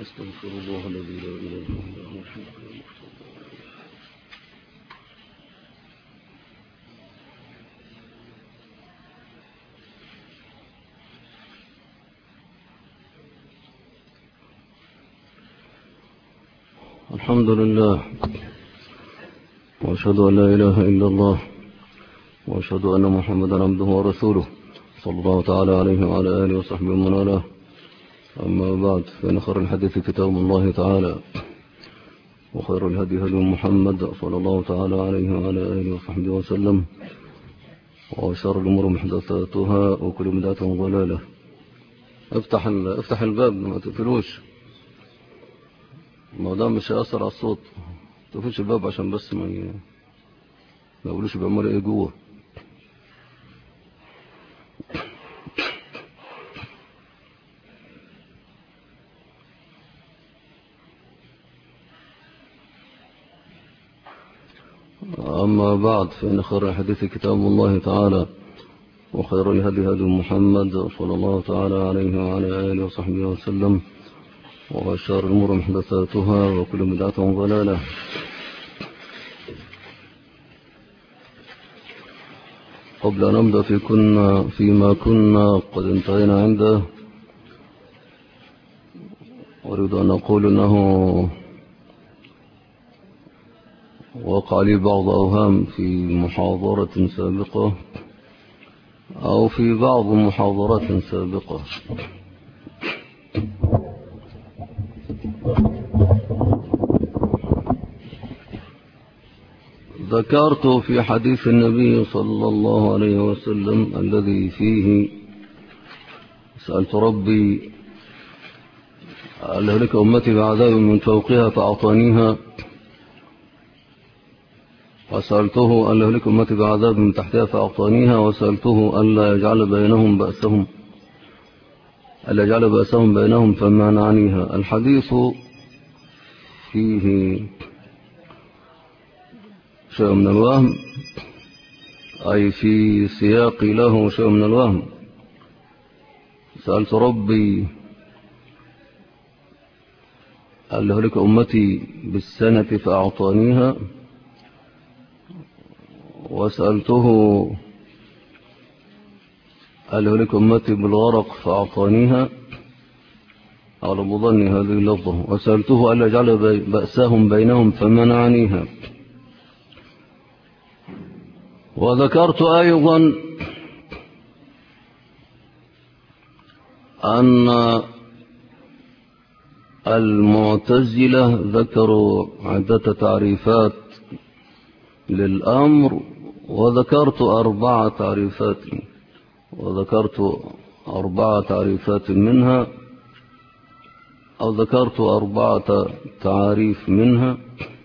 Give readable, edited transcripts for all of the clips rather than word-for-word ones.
أستغفر الله الذي لا إله إلا هو الحي القيوم. الحمد لله وأشهد أن لا إله إلا الله وأشهد أن محمدا عبده ورسوله صلى الله تعالى عليه وعلى آله وصحبه ومن والاه. أما بعد، فإن خير الحديث كتاب الله تعالى، وخير الهدي هدي محمد صلى الله تعالى عليه وعلى آله وصحبه وسلم، وشر الأمور محدثاتها وكل بدعة ضلالة. افتح الباب، ما تقفلوش، ما دام مش هيأثر على الصوت. تقفلش الباب عشان بس ما يقولوش بيعملوا ايه جوه. أما بعد، فإن خير الحديث كتاب الله تعالى، وخير الهدي هدي محمد صلى الله تعالى عليه وعلى آله وصحبه وسلم، وشر الأمور محدثاتها وكل بدعة ضلالة. قبل أن نبدأ فيما كنا قد انتهينا عنده، أريد أن أقول أنه وقع لي بعض أوهام في محاضرة سابقة أو في بعض محاضرات سابقة. ذكرت في حديث النبي صلى الله عليه وسلم الذي فيه سألت ربي أن يهلك أمتي بعذاب من فوقها فأعطانيها، وسألته أن يهلك أمتي بعذاب من تحتها فأعطانيها، وسألته ألا يجعل بأسهم بينهم فمنعنيها. الحديث فيه شيء من الوهم، أي في سياق له شيء من الوهم. سألت ربي أن يهلك أمتي بالسنة فأعطانيها، وسألته أن يهلك أمتي بالغرق فأعطانيها على مظن هذه اللفظة، وسألته أن يجعل بأسهم بينهم فمنعنيها. وذكرت أيضا أن المعتزلة ذكروا عدة تعريفات للأمر، وذكرت أربع تعريفات منها، أو ذكرت 4 تعاريف منها.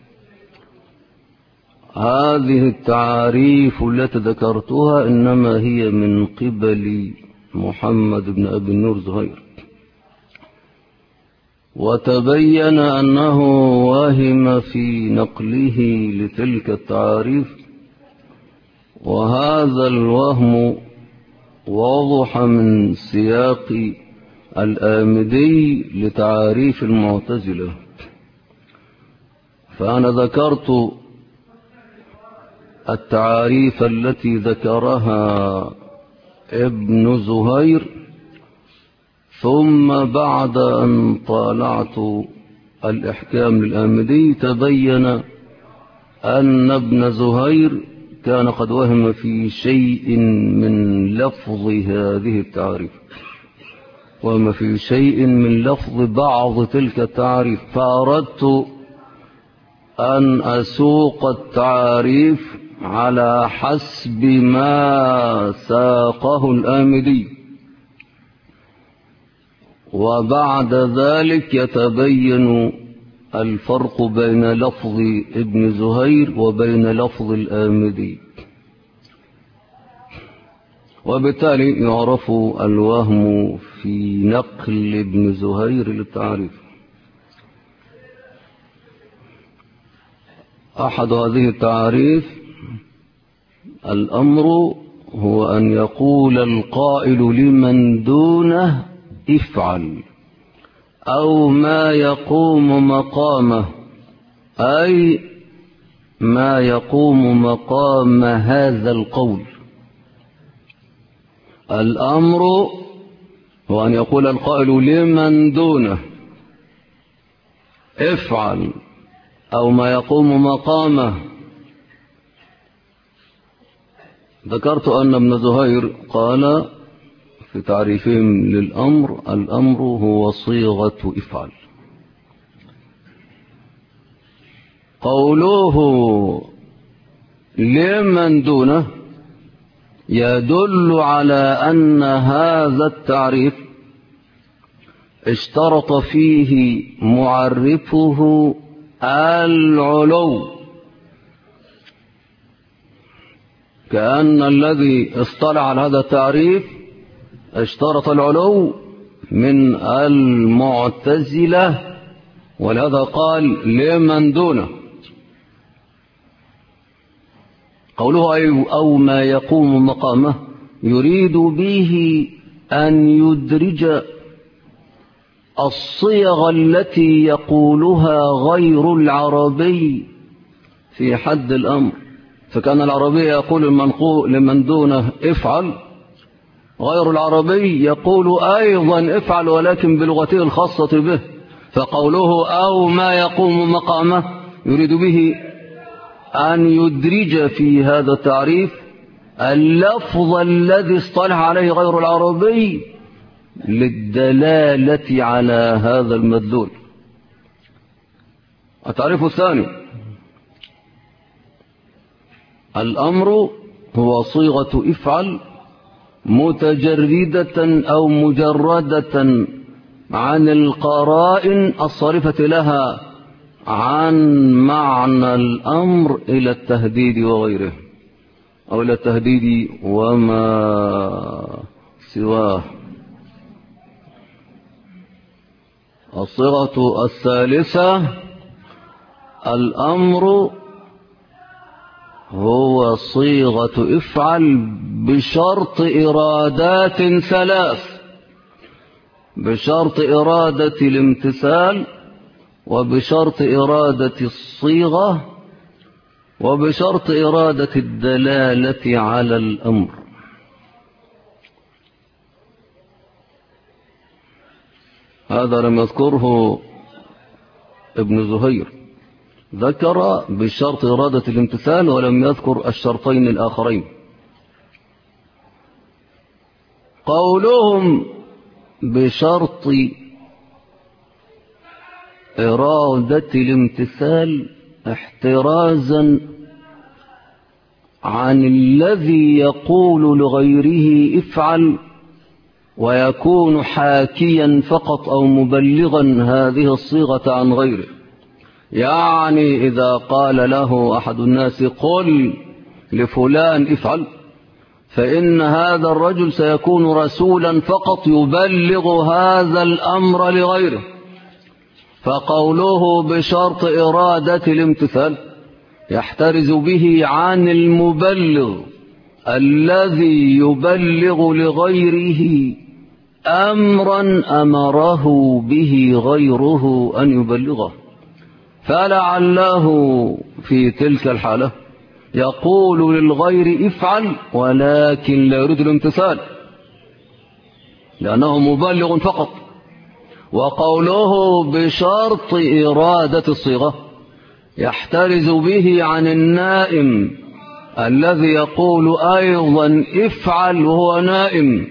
هذه التعاريف التي ذكرتها إنما هي من قبل محمد بن أبي النور زهير، وتبين أنه واهم في نقله لتلك التعاريف، وهذا الوهم واضح من سياق الآمدي لتعاريف المعتزلة. فأنا ذكرت التعاريف التي ذكرها ابن زهير، ثم بعد أن طالعت الإحكام للآمدي تبين أن ابن زهير كان قد وهم في شيء من لفظ هذه التعاريف، وما في شيء من لفظ بعض تلك التعاريف، فأردت أن أسوق التعاريف على حسب ما ساقه الآمدي، وبعد ذلك يتبين الفرق بين لفظ ابن زهير وبين لفظ الآمدي، وبالتالي يعرف الوهم في نقل ابن زهير للتعريف. أحد هذه التعاريف: الأمر هو أن يقول القائل لمن دونه افعل، أو ما يقوم مقامه، أي ما يقوم مقام هذا القول. الأمر هو أن يقول القائل لمن دونه افعل، أو ما يقوم مقامه. ذكرت أن ابن زهير قال في تعريفهم للأمر: الأمر هو صيغة افعل. قوله لمن دونه يدل على أن هذا التعريف اشترط فيه معرفه العلو، كأن الذي اصطلع على هذا التعريف اشترط العلو من المعتزلة، ولهذا قال لمن دونه. قوله أو ما يقوم مقامه يريد به أن يدرج الصيغ التي يقولها غير العربي في حد الأمر. فكان العربي يقول لمن دونه افعل، غير العربي يقول أيضا افعل ولكن بلغته الخاصة به. فقوله أو ما يقوم مقامه يريد به أن يدرج في هذا التعريف اللفظ الذي اصطلح عليه غير العربي للدلالة على هذا المدلول. التعريف الثاني: الأمر هو صيغة افعل متجردة أو مجردة عن القرائن الصارفة لها عن معنى الأمر إلى التهديد وغيره، أو إلى التهديد وما سواه. الصيغة الثالثة: الأمر هو صيغة افعل بشرط إرادات ثلاث: بشرط إرادة الامتثال، وبشرط إرادة الصيغة، وبشرط إرادة الدلالة على الأمر. هذا لم يذكره ابن زهير، ذكر بشرط إرادة الامتثال ولم يذكر الشرطين الآخرين. قولهم بشرط إرادة الامتثال احترازا عن الذي يقول لغيره افعل ويكون حاكيا فقط أو مبلغا هذه الصيغة عن غيره. يعني إذا قال له أحد الناس قل لفلان افعل، فإن هذا الرجل سيكون رسولا فقط يبلغ هذا الأمر لغيره. فقوله بشرط إرادة الامتثال يحترز به عن المبلغ الذي يبلغ لغيره أمرا أمره به غيره أن يبلغه، فلعله في تلك الحالة يقول للغير افعل ولكن لا يريد الامتثال لأنه مبلغ فقط. وقوله بشرط إرادة الصيغة يحترز به عن النائم الذي يقول أيضا افعل وهو نائم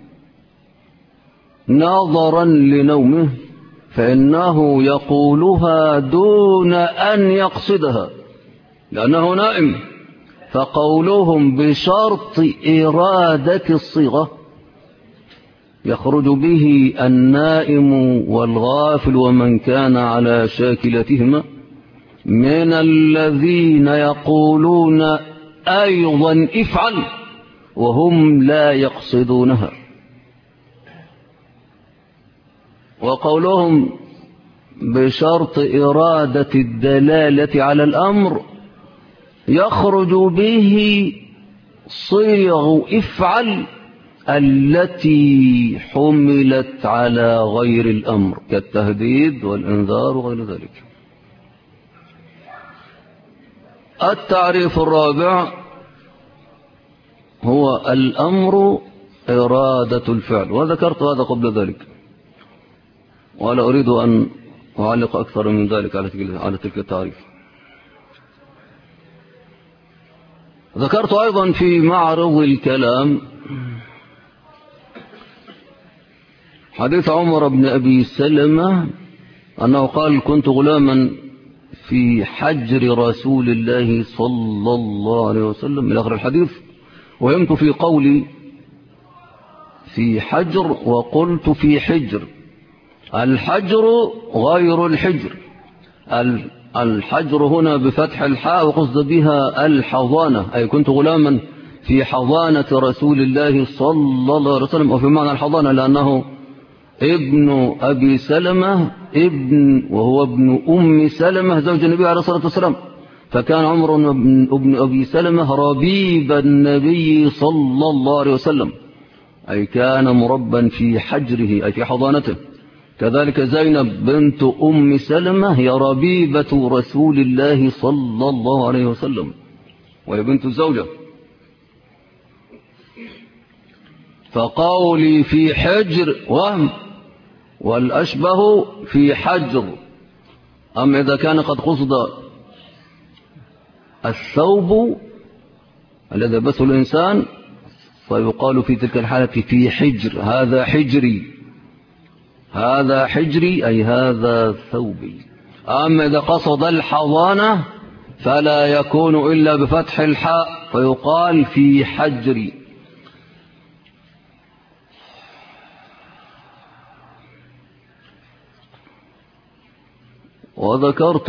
نظرا لنومه، فإنه يقولها دون أن يقصدها لأنه نائم. فقولهم بشرط إرادة الصيغة يخرج به النائم والغافل ومن كان على شاكلتهما من الذين يقولون أيضا افعل وهم لا يقصدونها. وقولهم بشرط إرادة الدلالة على الأمر يخرج به صيغ افعل التي حملت على غير الأمر كالتهديد والإنذار وغير ذلك. التعريف الرابع هو الأمر إرادة الفعل، وذكرت هذا قبل ذلك ولا أريد أن أعلق أكثر من ذلك على تلك التعريف. ذكرت أيضا في معرض الكلام حديث عمر بن أبي سلمة أنه قال: كنت غلاما في حجر رسول الله صلى الله عليه وسلم إلى آخر الحديث، وهمت في قولي في حجر وقلت في حجر. الحجر غير الحجر، الحجر هنا بفتح الحاء وقصد بها الحضانة، أي كنت غلاما في حضانة رسول الله صلى الله عليه وسلم، وفي معنى الحضانة لأنه ابن أبي سلمة وهو ابن أم سلمة زوج النبي عليه الصلاة والسلام، فكان عمر ابن أبي سلمة ربيب النبي صلى الله عليه وسلم، أي كان مربا في حجره أي في حضانته. كذلك زينب بنت أم سلمة هي ربيبة رسول الله صلى الله عليه وسلم وهي بنت الزوجة. فقولي في حجر وهم، والأشبه في حجر. أما إذا كان قد قصد الثوب الذي يلبسه الإنسان فيقال في تلك الحالة في حجر، هذا حجري، هذا حجري أي هذا ثوبي. أما إذا قصد الحضانة فلا يكون إلا بفتح الحاء فيقال في حجري. وذكرت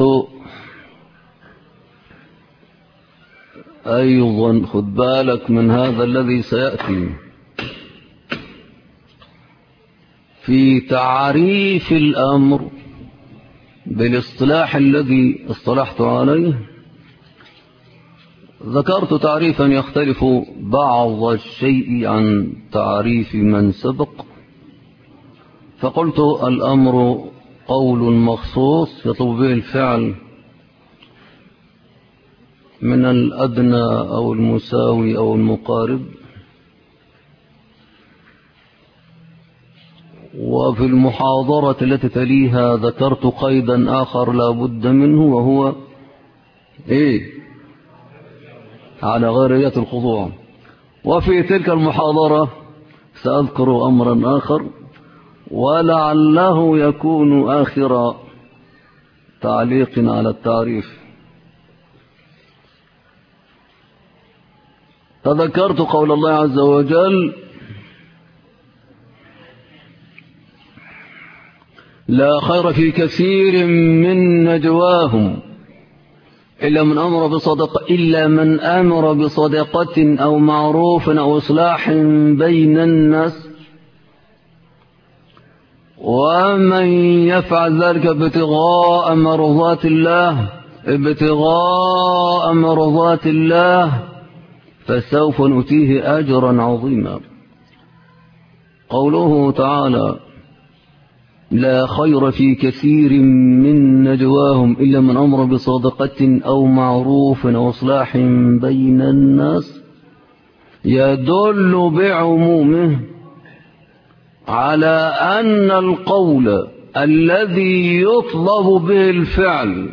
أيضا، خد بالك من هذا الذي سيأتي في تعريف الأمر بالاصطلاح الذي اصطلحت عليه. ذكرت تعريفا يختلف بعض الشيء عن تعريف من سبق، فقلت الأمر قول مخصوص يطلب به الفعل من الأدنى أو المساوي أو المقارب. وفي المحاضرة التي تليها ذكرت قيدا آخر لا بد منه، وهو على غير الخضوع. وفي تلك المحاضرة سأذكر أمرا آخر ولعله يكون آخر تعليق على التعريف. تذكرت قول الله عز وجل: لا خير في كثير من نجواهم إلا من أمر بصدقة أو معروف أو إصلاح بين الناس، ومن يفعل ذلك ابتغاء مرضات الله فسوف نؤتيه أجرا عظيما. قوله تعالى: لا خير في كثير من نجواهم إلا من أمر بصدقة أو معروف أو إصلاح بين الناس، يدل بعمومه على أن القول الذي يطلب به الفعل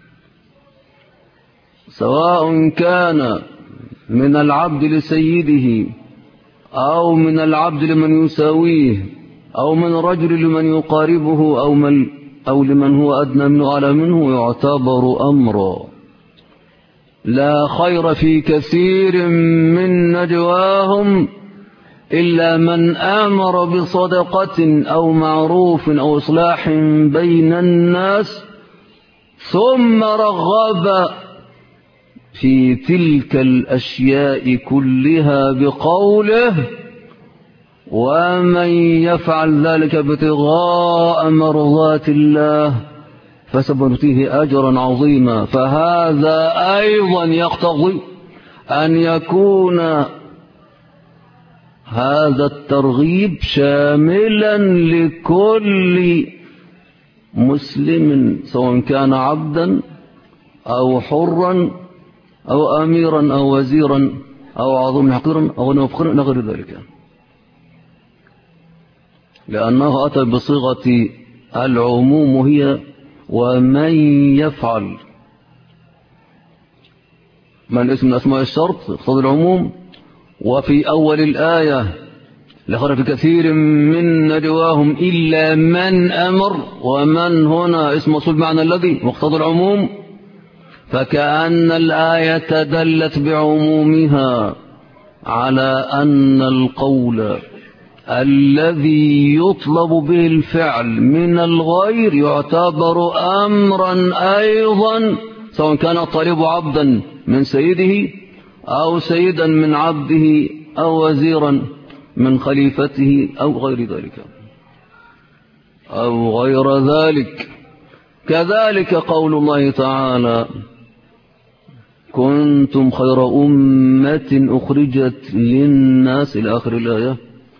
سواء كان من العبد لسيده أو من العبد لمن يساويه أو من رجل لمن يقاربه أو لمن هو أدنى منه على منه يعتبر أمرا. لا خير في كثير من نجواهم إلا من آمر بصدقة أو معروف أو إصلاح بين الناس ثم رغب في تلك الأشياء كلها بقوله: ومن يفعل ذلك ابتغاء مرضات الله فسوف نؤتيه أجرا عظيما. فهذا أيضا يقتضي أن يكون هذا الترغيب شاملا لكل مسلم سواء كان عبدا أو حرا أو أميرا أو وزيرا أو عظيما حقيرا أو نفخرا إلى غير ذلك، لأنه أتى بصيغة العموم وهي ومن يفعل. من اسم من أسماء الشرط يقتضي العموم. وفي أول الآية لخرج كثير من نجواهم إلا من أمر، ومن هنا اسم موصول معنى الذي مقتضى العموم، فكأن الآية دلت بعمومها على أن القول الذي يطلب به الفعل من الغير يعتبر أمرا أيضا، سواء كان الطالب عبدا من سيده أو سيدا من عبده أو وزيرا من خليفته أو غير ذلك أو غير ذلك. كذلك قول الله تعالى كنتم خير أمة أخرجت للناس إلى آخر الآية،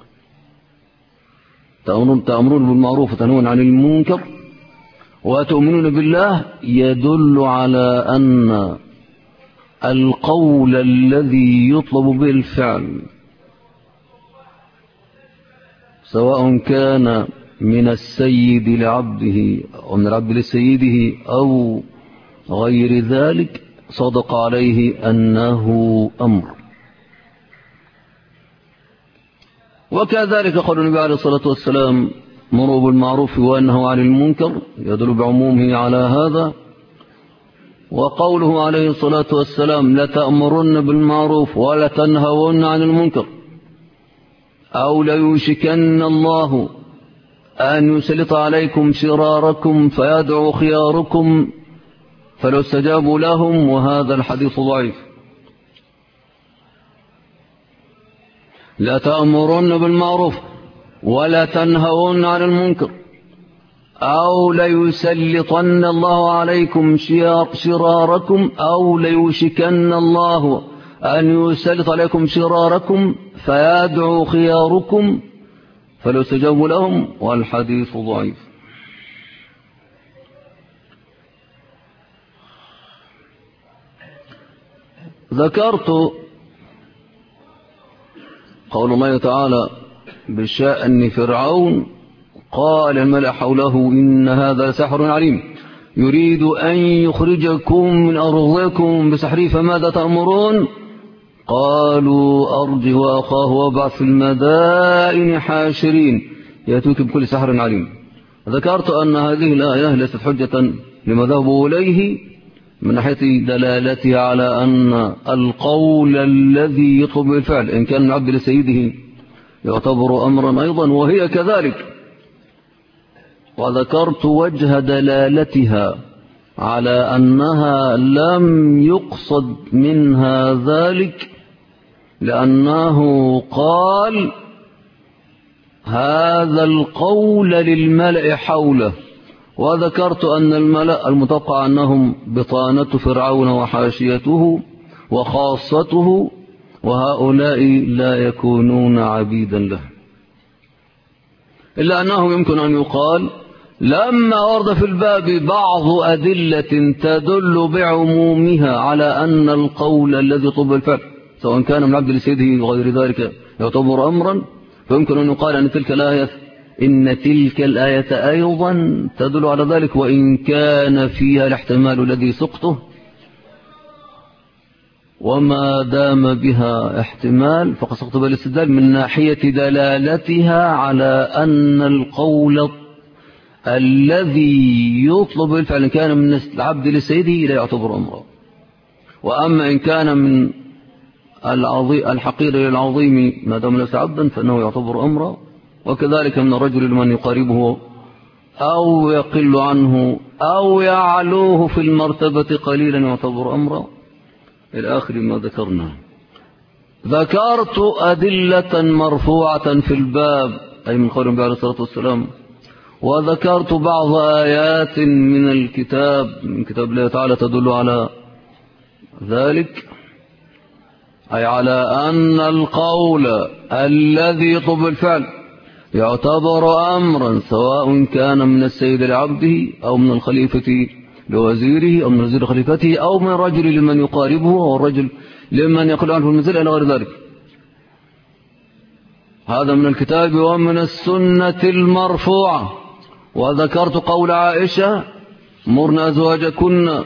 تأمرون بالمعروف وتنهون عن المنكر وتؤمنون بالله، يدل على أن القول الذي يطلب به الفعل سواء كان من السيد لعبده أو من العبد لسيده أو غير ذلك صدق عليه أنه أمر. وكذلك قال النبي عليه الصلاة والسلام مروا بالمعروف وأنهوا عن المنكر، يدل بعمومه على هذا. وقوله عليه الصلاة والسلام لتأمرن بالمعروف ولا تنهون عن المنكر أو ليوشكن الله أن يسلط عليكم شراركم فيدعو خياركم فلو استجابوا لهم، وهذا الحديث ضعيف. لا تأمرن بالمعروف ولا تنهون عن المنكر أو ليسلطن الله عليكم شراركم أو ليوشكن الله أن يسلط عليكم شراركم فيدعو خياركم فلو استجابوا لهم، والحديث ضعيف. ذكرت قول الله تعالى بشأن فرعون قال الملأ حوله إن هذا سحر عليم يريد أن يخرجكم من أرضكم بسحره فماذا تأمرون؟ قالوا أرجه وأخاه وابعث في المدائن حاشرين يأتوك بكل سحر عليم. ذكرت أن هذه الآية ليست حجة لما ذهبوا إليه من ناحية دلالتها على أن القول الذي يطلب الفعل إن كان من عبد لسيده يعتبر أمرا أيضا، وهي كذلك. وذكرت وجه دلالتها على أنها لم يقصد منها ذلك لأنه قال هذا القول للملأ حوله. وذكرت أن الملأ المتوقع أنهم بطانة فرعون وحاشيته وخاصته، وهؤلاء لا يكونون عبيدا له، إلا أنه يمكن أن يقال لما ورد في الباب بعض أدلة تدل بعمومها على أن القول الذي يطلب الفعل سواء كان من عبد لسيده وغير ذلك يعتبر أمرا، فيمكن أن يقال أن تلك الآية أيضا تدل على ذلك، وإن كان فيها الاحتمال الذي سقطه، وما دام بها احتمال فقد سقط بالاستدلال من ناحية دلالتها على أن القول الذي يطلب الفعل إن كان من العبد لسيده لا يعتبر أمرا. وأما إن كان من الحقير للعظيم ما دام ليس عبدا فإنه يعتبر أمرا، وكذلك من الرجل لمن يقاربه أو يقل عنه أو يعلوه في المرتبة قليلا يعتبر أمرا إلى آخر ما ذكرنا. ذكرت أدلة مرفوعة في الباب أي من قول النبي عليه الصلاة والسلام، وذكرت بعض آيات من الكتاب من كتاب الله تعالى تدل على ذلك. أي على أن القول الذي يطلب الفعل يعتبر أمرا سواء كان من السيد لعبده أو من الخليفة لوزيره أو من وزير خليفته أو من الرجل لمن يقاربه أو الرجل لمن يقول عنه المنزل إلى غير ذلك. هذا من الكتاب ومن السنة المرفوعة. وذكرت قول عائشة: مرن أزواجكن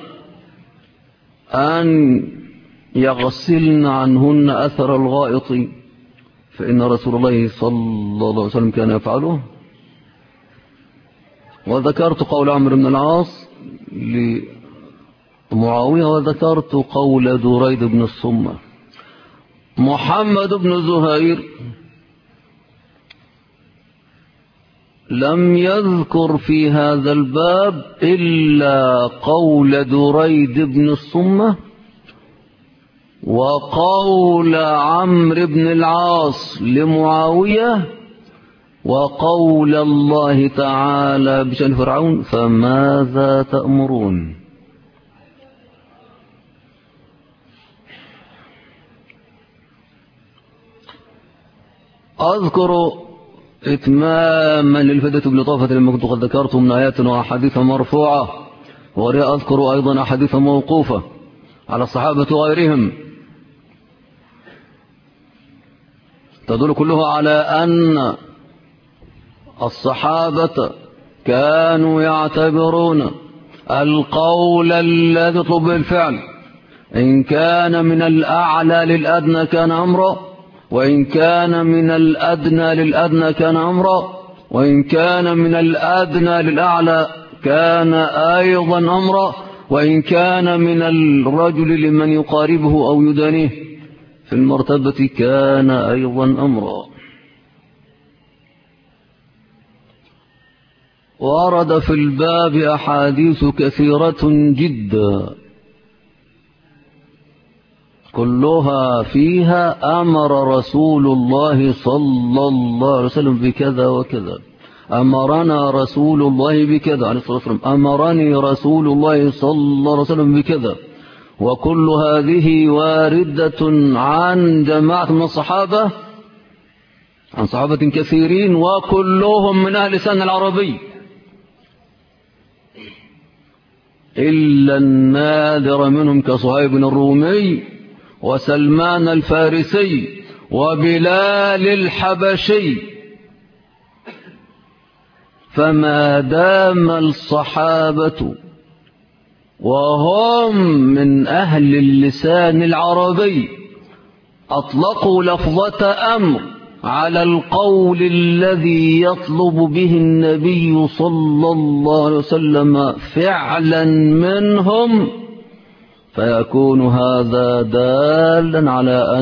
أن يغسلن عنهن أثر الغائط فإن رسول الله صلى الله عليه وسلم كان يفعله. وذكرت قول عمرو بن العاص لمعاوية. وذكرت قول دريد بن الصمة. محمد بن زهير لم يذكر في هذا الباب إلا قول دريد بن الصمة وقول عمرو بن العاص لمعاوية وقول الله تعالى بشأن فرعون: فماذا تأمرون؟ أذكر إتماما للفائدة بالإضافة لما كنت قد ذكرت من آيات وأحاديث مرفوعة، وأذكر أيضا أحاديث موقوفة على الصحابة وغيرهم تدل كلها على أن الصحابة كانوا يعتبرون القول الذي يطلب الفعل إن كان من الأعلى للأدنى كان أمرا، وإن كان من الأدنى للأدنى كان أمرا، وإن كان من الأدنى للأعلى كان أيضا أمرا، وإن كان من الرجل لمن يقاربه أو يدانيه في المرتبة كان أيضا أمرا. ورد في الباب أحاديث كثيرة جدا كلها فيها أمر رسول الله صلى الله عليه وسلم بكذا وكذا، أمرنا رسول الله بكذا عليه الصلاة والسلام، أمرني رسول الله صلى الله عليه وسلم بكذا. وكل هذه واردة عن جماعة من الصحابة، عن صحابة كثيرين، وكلهم من أهل لسان العربي إلا النادر منهم كصهيب الرومي وسلمان الفارسي وبلال الحبشي. فما دام الصحابة وهم من أهل اللسان العربي أطلقوا لفظة أمر على القول الذي يطلب به النبي صلى الله عليه وسلم فعلا منهم، فيكون هذا دالا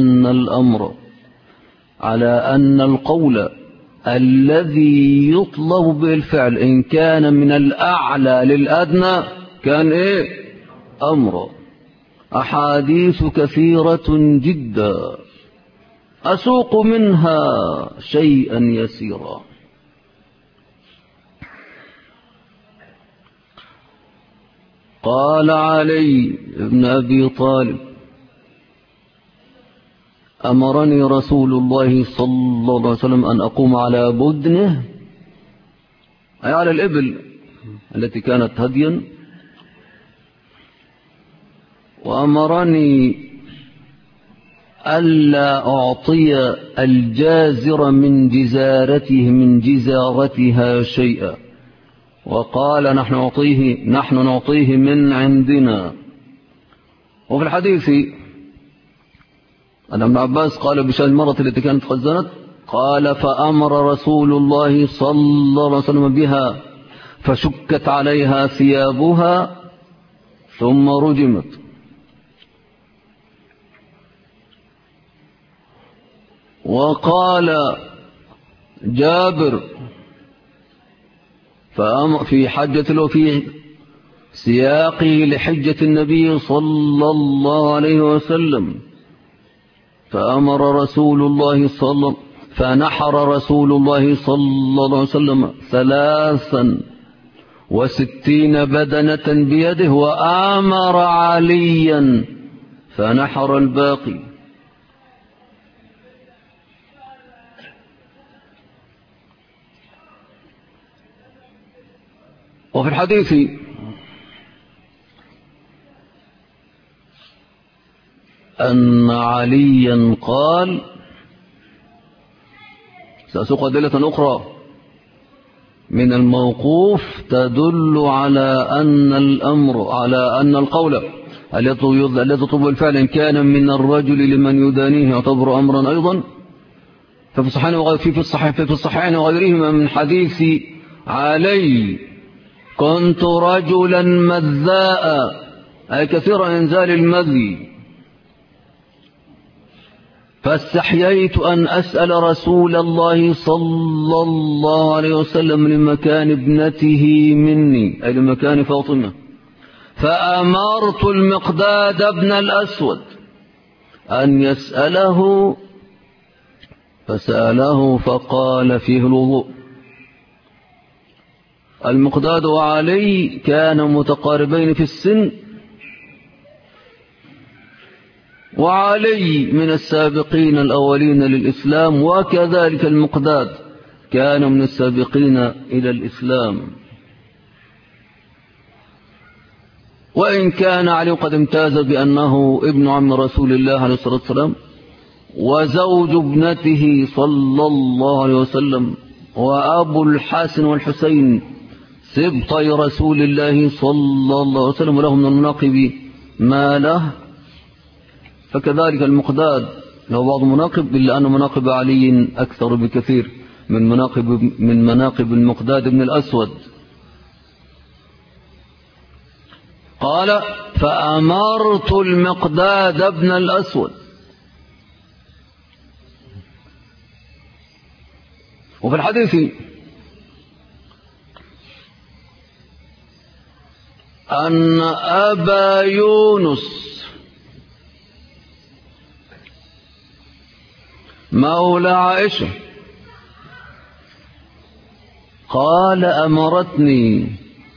على أن القول الذي يطلب به الفعل إن كان من الأعلى للأدنى كان أمر. أحاديث كثيرة جدا أسوق منها شيئا يسيرا. قال علي بن أبي طالب: أمرني رسول الله صلى الله عليه وسلم أن أقوم على بدنه، أي على الإبل التي كانت هديا، وأمرني ألا أعطي الجازر من جزارتها شيئا، وقال نحن نعطيه من عندنا. وفي الحديث أن ابن عباس قال بشأن المرة التي كانت قد زنت، قال: فأمر رسول الله صلى الله عليه وسلم بها فشكت عليها ثيابها ثم رجمت. وقال جابر في حجة وفي سياقه لحجة النبي صلى الله عليه وسلم: فنحر رسول الله صلى الله عليه وسلم 63 بدنة بيده، وآمر عليا فنحر الباقي. وفي الحديث أن عليا قال، سأسوق أدلة أخرى من الموقوف تدل على أن القول الذي يطلب الفعل إن كان من الرجل لمن يدانيه يعتبر أمرا أيضا. في الصحيحين وغيرهما من حديث علي: كنت رجلا مذاء، أي كثير إنزال المذي، فاستحييت أن أسأل رسول الله صلى الله عليه وسلم لمكان ابنته مني، أي لمكان فاطمة، فأمرت المقداد بن الأسود أن يسأله، فسأله فقال فيه الوضوء. المقداد وعلي كانا متقاربين في السن، وعلي من السابقين الأولين للإسلام، وكذلك المقداد كان من السابقين إلى الإسلام. وإن كان علي قد امتاز بأنه ابن عم رسول الله عليه الصلاة والسلام وزوج ابنته صلى الله عليه وسلم، وأبو الحسن والحسين سبطي رسول الله صلى الله عليه وسلم، ولهم من المناقب ما له، فكذلك المقداد له بعض مناقب، إلا أن مناقب علي أكثر بكثير من مناقب المقداد بن الأسود. قال: فأمرت المقداد بن الأسود. وفي الحديث أن أبا يونس مولى عائشة قال: أمرتني.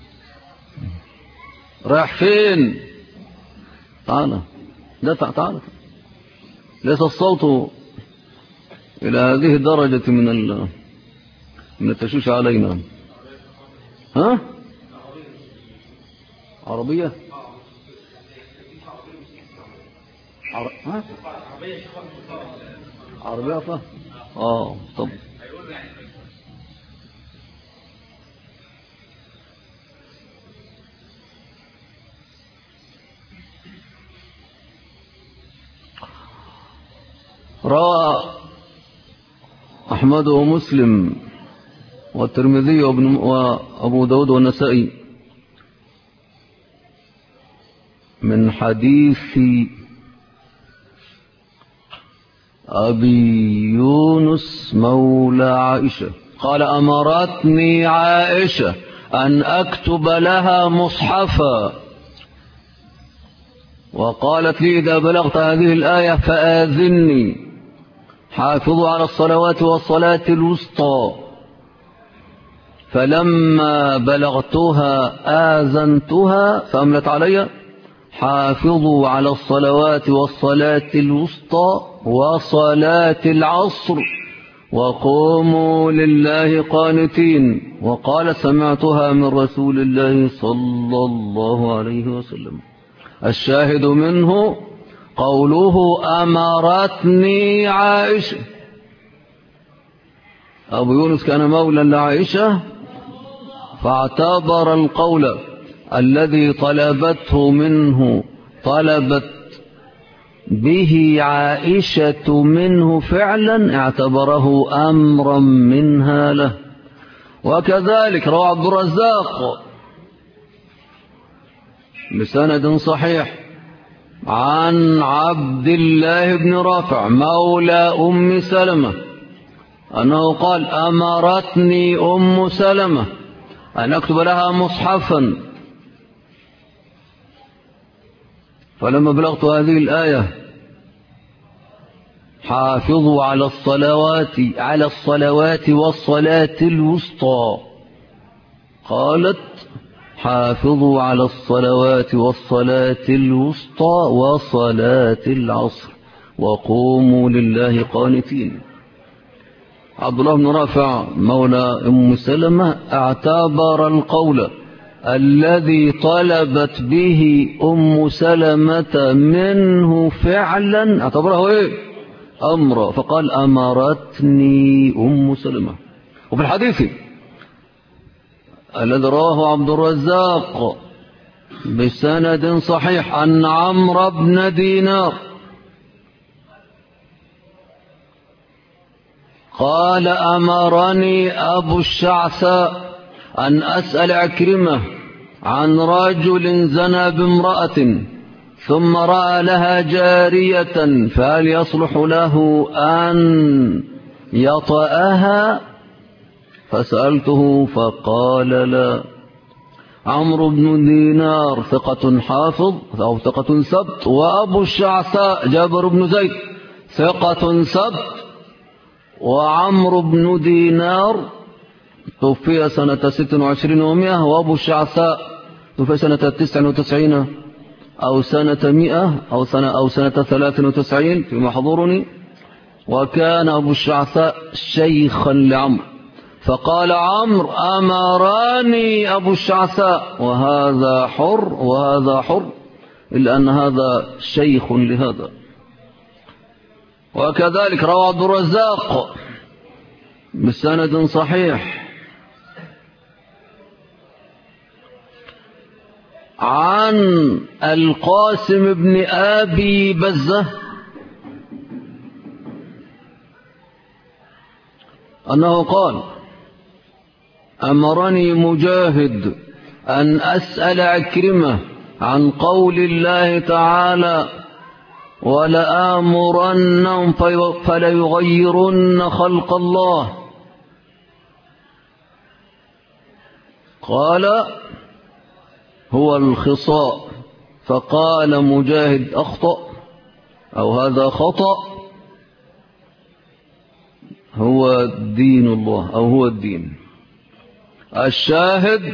رايح فين؟ تعال تعال، ليس الصوت إلى هذه الدرجة من التشويش علينا. ها؟ عربية؟ ها؟ عربية فا؟ طب روى أحمد ومسلم والترمذي وأبو داود والنسائي من حديث أبي يونس مولى عائشة قال: أمرتني عائشة أن أكتب لها مصحفا، وقالت لي: إذا بلغت هذه الآية فآذني، حافظوا على الصلوات والصلاة الوسطى. فلما بلغتها آذنتها فأملت علي: حافظوا على الصلوات والصلاة الوسطى وصلاة العصر وقوموا لله قانتين. وقال: سمعتها من رسول الله صلى الله عليه وسلم. الشاهد منه قوله: أمرتني عائشة. أبو يونس كان مولى لعائشة، فاعتبر القول الذي طلبت به عائشة منه فعلا، اعتبره أمرا منها له. وكذلك روى عبد الرزاق بسند صحيح عن عبد الله بن رافع مولى أم سلمة أنه قال: أمرتني أم سلمة أن أكتب لها مصحفا، فلما بلغت هذه الآية: حافظوا على الصلوات والصلاة الوسطى، قالت: حافظوا على الصلوات والصلاة الوسطى وصلاة العصر وقوموا لله قانتين. عبد الله بن رافع مولى أم سلمة اعتبر القول الذي طلبت به أم سلمة منه فعلا اعتبره ايه أمرا، فقال أمرتني أم سلمة. وفي الحديث الذي رواه عبد الرزاق بسند صحيح أن عمرو بن دينار قال أمرني أبو الشعثاء أن أسأل عكرمة عن رجل زنى بامرأة ثم رأى لها جارية فهل يصلح له أن يطأها؟ فسألته فقال لا. عمرو بن دينار ثقة حافظ أو ثقة سبت، وأبو الشعثاء جابر بن زيد ثقة سبت، وعمرو بن دينار توفي سنة 26 و100، وأبو الشعثاء توفي سنة 99 أو سنة 100 أو سنة 93 فيما حضرني. وكان أبو الشعثاء شيخا لعمرو، فقال عمرو أمراني أبو الشعثاء، وهذا حر وهذا حر، إلا أن هذا شيخ لهذا. وكذلك روى عبد الرزاق بسند صحيح عن القاسم بن أبي بزة أنه قال أمرني مجاهد أن أسأل عكرمة عن قول الله تعالى ولآمرنهم فليغيرن خلق الله. قال هو الخصاء، فقال مجاهد أخطأ أو هذا خطأ، هو دين الله أو هو الدين. الشاهد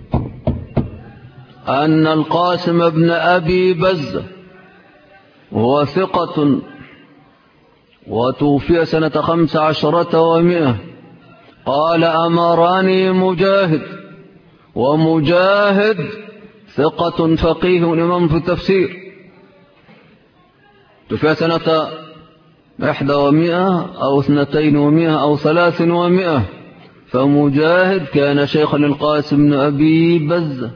أن القاسم بن أبي بزة وهو ثقة وتوفي سنة 15 و100 قال أمرني مجاهد، ومجاهد ثقة فقيه إمام في التفسير، توفي سنة 100 أو 200 أو 300، فمجاهد كان شيخا للقاسم بن أبي بزة.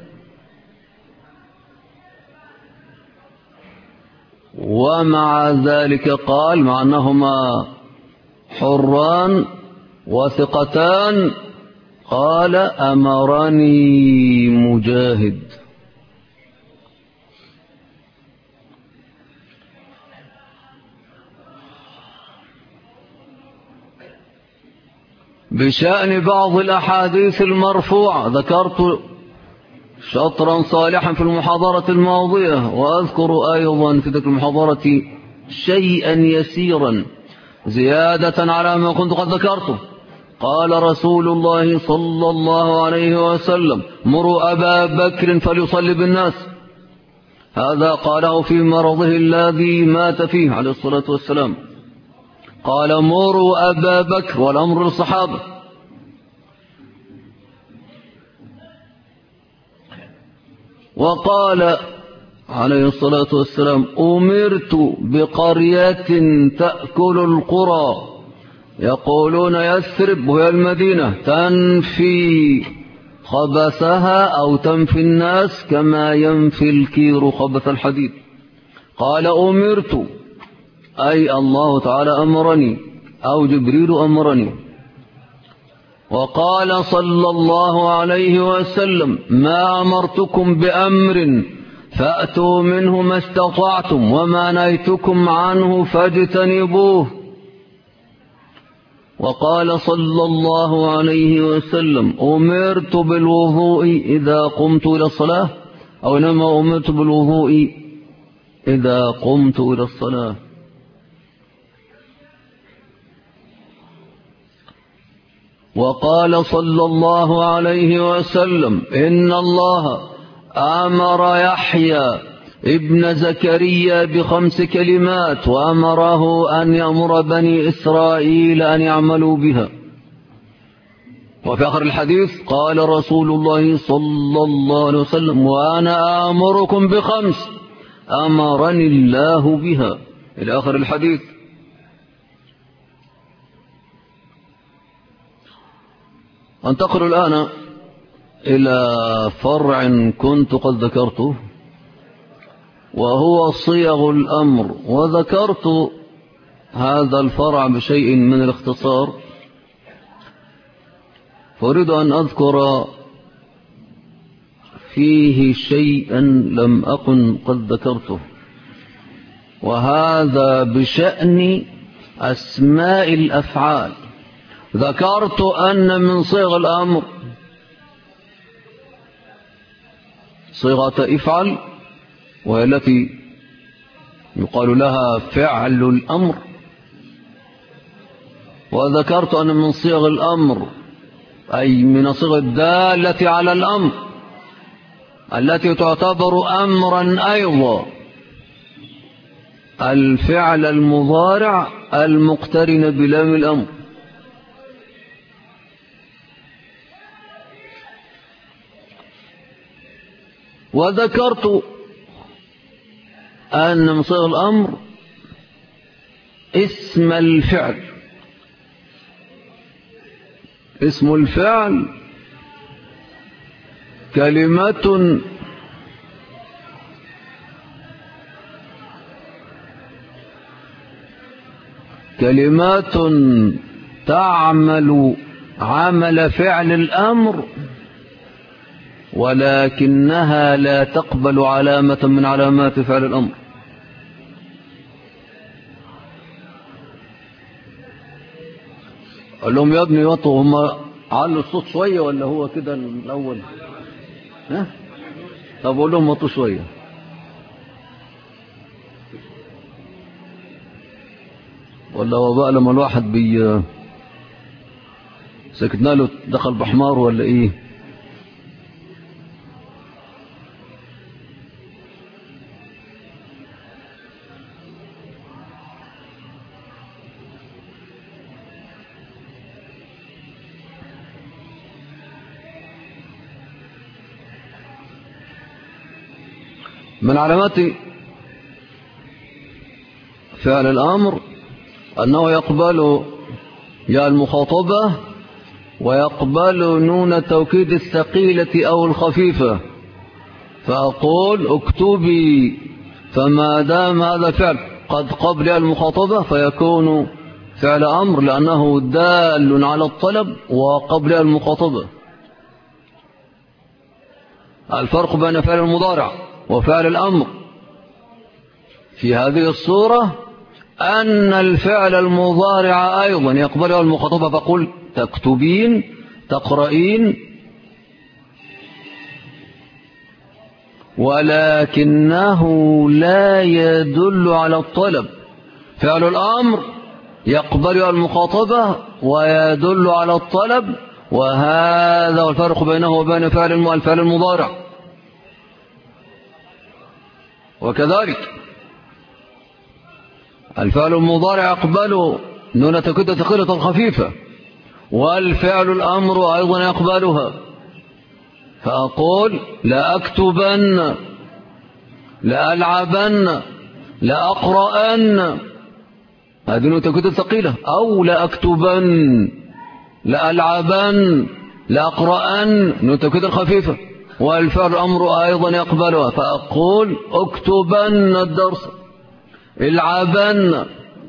ومع ذلك قال مع أنهما حران وثقتان قال أمرني مجاهد. بشأن بعض الأحاديث المرفوعة ذكرت شطرا صالحا في المحاضرة الماضية، وأذكر أيضا في ذلك المحاضرة شيئا يسيرا زيادة على ما كنت قد ذكرته. قال رسول الله صلى الله عليه وسلم مروا أبا بكر فليصلي بالناس، هذا قاله في مرضه الذي مات فيه عليه الصلاة والسلام. قال مروا أبا بكر والأمر للصحابة. وقال عليه الصلاة والسلام أمرت بقرية تأكل القرى يقولون يثرب وهي المدينة تنفي خبثها أو تنفي الناس كما ينفي الكير خبث الحديد. قال أمرت أي الله تعالى أمرني أو جبريل أمرني. وقال صلى الله عليه وسلم ما أمرتكم بأمر فأتوا منه ما استطعتم وما نهيتكم عنه فاجتنبوه. وقال صلى الله عليه وسلم أمرت بالوضوء إذا قمت إلى الصلاة، أو إنما أمرت بالوضوء إذا قمت إلى الصلاة. وقال صلى الله عليه وسلم إن الله أمر يحيى ابن زكريا ب5 كلمات وأمره أن يأمر بني إسرائيل أن يعملوا بها. وفي آخر الحديث قال رسول الله صلى الله عليه وسلم وأنا آمركم بخمس أمرني الله بها إلى آخر الحديث. أنتقل الآن إلى فرع كنت قد ذكرته، وهو صيغ الأمر، وذكرت هذا الفرع بشيء من الاختصار، فأريد أن أذكر فيه شيئا لم أكن قد ذكرته، وهذا بشأن أسماء الأفعال. ذكرت أن من صيغ الأمر صيغة افعل، وهي التي يقال لها فعل الأمر. وذكرت أن من صيغ الأمر أي من صيغ الدالة على الأمر التي تعتبر أمرا أيضا الفعل المضارع المقترن بلام الأمر. وذكرت أن من صيغ الأمر اسم الفعل. اسم الفعل كلمة تعمل عمل فعل الأمر، ولكنها لا تقبل علامة من علامات فعل الأمر. قال لهم يا ابني وطوا، هم علوا الصوت شوية ولا هو كده الأول؟ ها؟ طب قول لهم وطوا شوية. ولا هو بقى لما الواحد سكتنا له دخل بحمار ولا ايه؟ من علامات فعل الأمر أنه يقبل يا المخاطبة، ويقبل نون التوكيد الثقيلة أو الخفيفة. فأقول اكتبي، فما دام هذا فعل قد قبل المخاطبة فيكون فعل أمر، لأنه دال على الطلب وقبل المخاطبة. الفرق بين فعل المضارع وفعل الأمر في هذه الصورة أن الفعل المضارع أيضا يقبله المخاطبة، فقل تكتبين، تقرأين، ولكنه لا يدل على الطلب. فعل الأمر يقبله المخاطبة ويدل على الطلب، وهذا الفرق بينه وبين الفعل المضارع. وكذلك الفعل المضارع يقبل نون تكد ثقيلة الخفيفة، والفعل الأمر أيضا يقبلها. فأقول لا أكتبن، لا ألعبن، لا أقرأن، هذه نون تكد ثقيلة. أو لا أكتبن، لا ألعبن، لا أقرأن، نون تكد الخفيفة، والفعل الأمر أيضا يقبلها. فأقول اكتبن الدرس، العبن،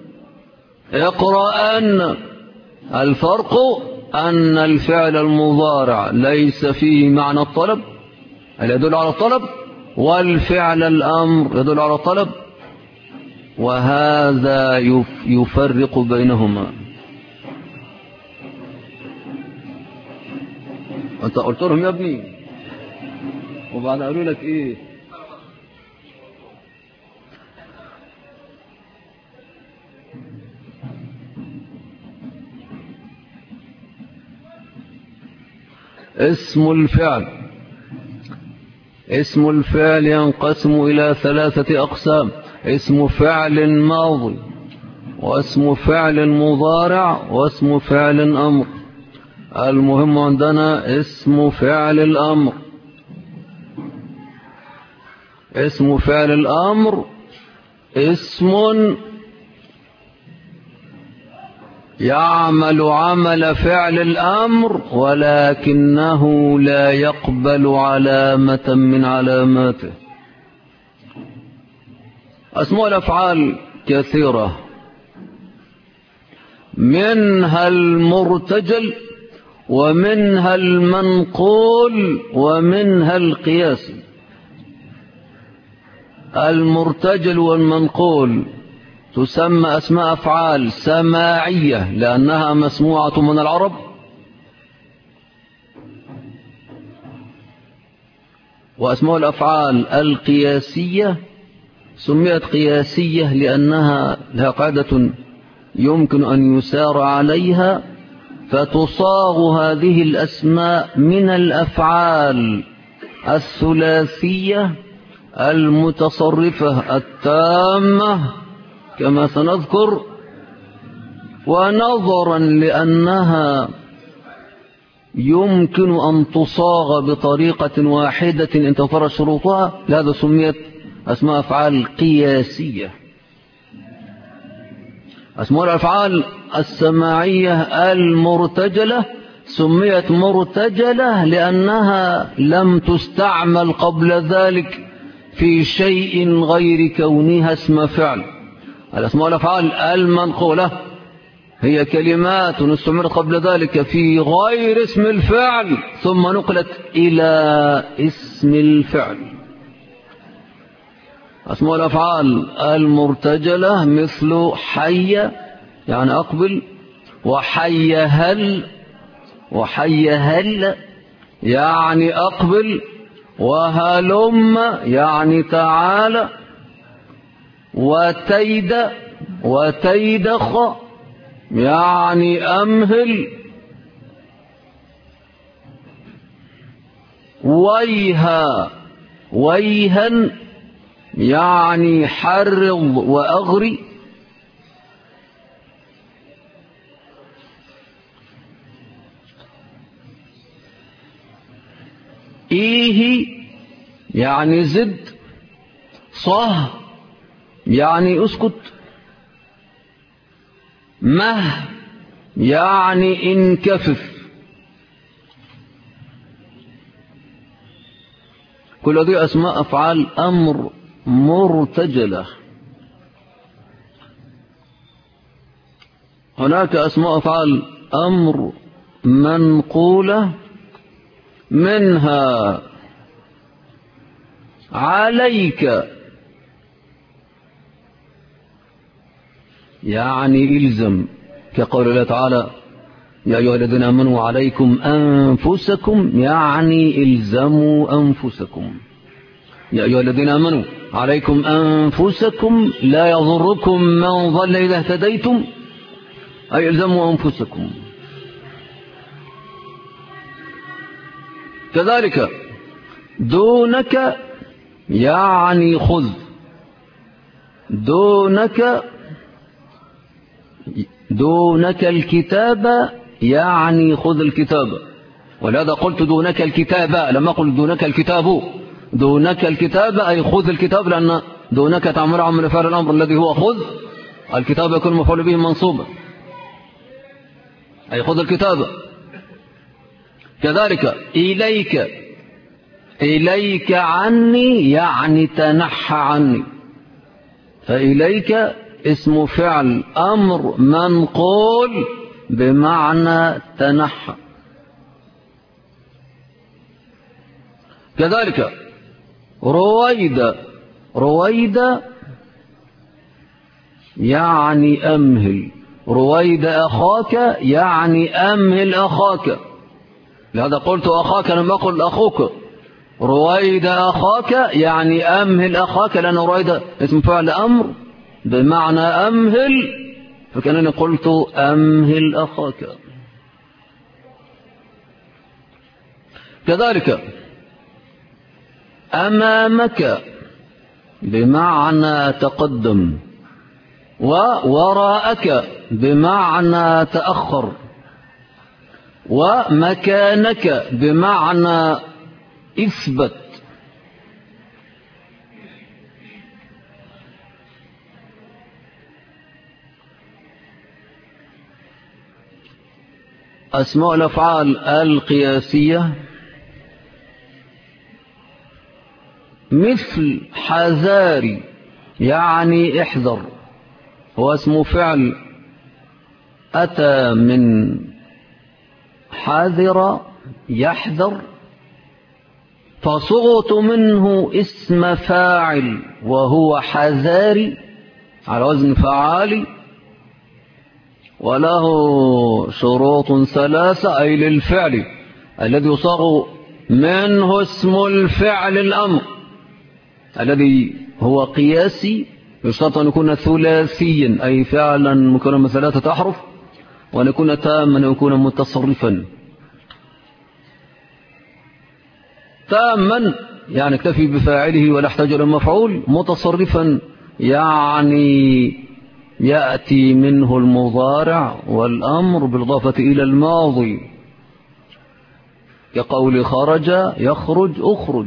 اقرأن. الفرق أن الفعل المضارع ليس فيه معنى الطلب يدل على الطلب، والفعل الأمر يدل على الطلب، وهذا يفرق بينهما. أنت قلت لهم يا ابني، وبعد قالوا لك إيه؟ اسم الفعل ينقسم إلى 3 أقسام: اسم فعل ماضي، واسم فعل مضارع، واسم فعل أمر. المهم عندنا اسم فعل الأمر. اسم فعل الأمر اسم يعمل عمل فعل الأمر ولكنه لا يقبل علامة من علاماته. أسماء الأفعال كثيرة، منها المرتجل ومنها المنقول ومنها القياسي. المرتجل والمنقول تسمى أسماء أفعال سماعية لأنها مسموعة من العرب، وأسماء الأفعال القياسية سميت قياسية لأنها لها قاعدة يمكن أن يسار عليها، فتصاغ هذه الأسماء من الأفعال الثلاثية المتصرفة التامة كما سنذكر، ونظرا لأنها يمكن أن تصاغ بطريقة واحدة إن توفرت شروطها، لهذا سميت أسماء أفعال قياسية. أسماء الأفعال السماعية المرتجلة سميت مرتجلة لأنها لم تستعمل قبل ذلك في شيء غير كونها اسم فعل. الأسماء الأفعال المنقولة هي كلمات استعملت قبل ذلك في غير اسم الفعل ثم نقلت إلى اسم الفعل. أسماء الأفعال المرتجلة مثل حي يعني أقبل، وحي هل يعني أقبل، وهلم يعني تعالى، وتيدخ يعني أمهل، ويها يعني حرض وأغري، إيه يعني زد، صه يعني اسكت، مه يعني انكفف. كل هذه أسماء أفعال أمر مرتجلة. هناك أسماء أفعال أمر منقولة، منها عليك يعني إلزم، كقول الله تعالى يا أيها الذين آمنوا عليكم أنفسكم يعني إلزموا أنفسكم. يا أيها الذين آمنوا عليكم أنفسكم لا يضركم من ضل إذا اهتديتم، أي إلزموا أنفسكم. كذلك دونك يعني خذ، دونك الكتاب يعني خذ الكتاب، ولهذا قلت دونك الكتاب لما قلت دونك الكتاب. دونك الكتاب أي خذ الكتاب، لأن دونك تعمل عمل فعل الأمر الذي هو خذ، الكتاب يكون مفعول به منصوبا أي خذ الكتاب. كذلك إليك عني يعني تنحى عني، فإليك اسم فعل أمر منقول بمعنى تنحى. كذلك رويد يعني أمهل، رويد أخاك يعني أمهل أخاك، لهذا قلت أخاك لم أقل أخوك. رويد أخاك يعني أمهل أخاك، لأن رويد اسم فعل أمر بمعنى أمهل، فكأنني قلت أمهل أخاك. كذلك أمامك بمعنى تقدم، ووراءك بمعنى تأخر. ومكانك بمعنى اثبت. أسماء الأفعال القياسية مثل حذاري يعني احذر، هو اسم فعل أتى من حاذر يحذر، فصغت منه اسم فاعل وهو حذاري على وزن فعالي، وله شروط ثلاثة، أي للفعل الذي يصاغ منه اسم الفعل الأمر الذي هو قياسي، يشترط أن يكون ثلاثيا أي فعلا مكونا من ثلاثة أحرف، وأن يكون تاما ويكون متصرفا. تاما يعني اكتفي بفاعله ولا يحتاج إلى مفعول، متصرفا يعني يأتي منه المضارع والأمر بالإضافة إلى الماضي، كقول خرج يخرج أخرج،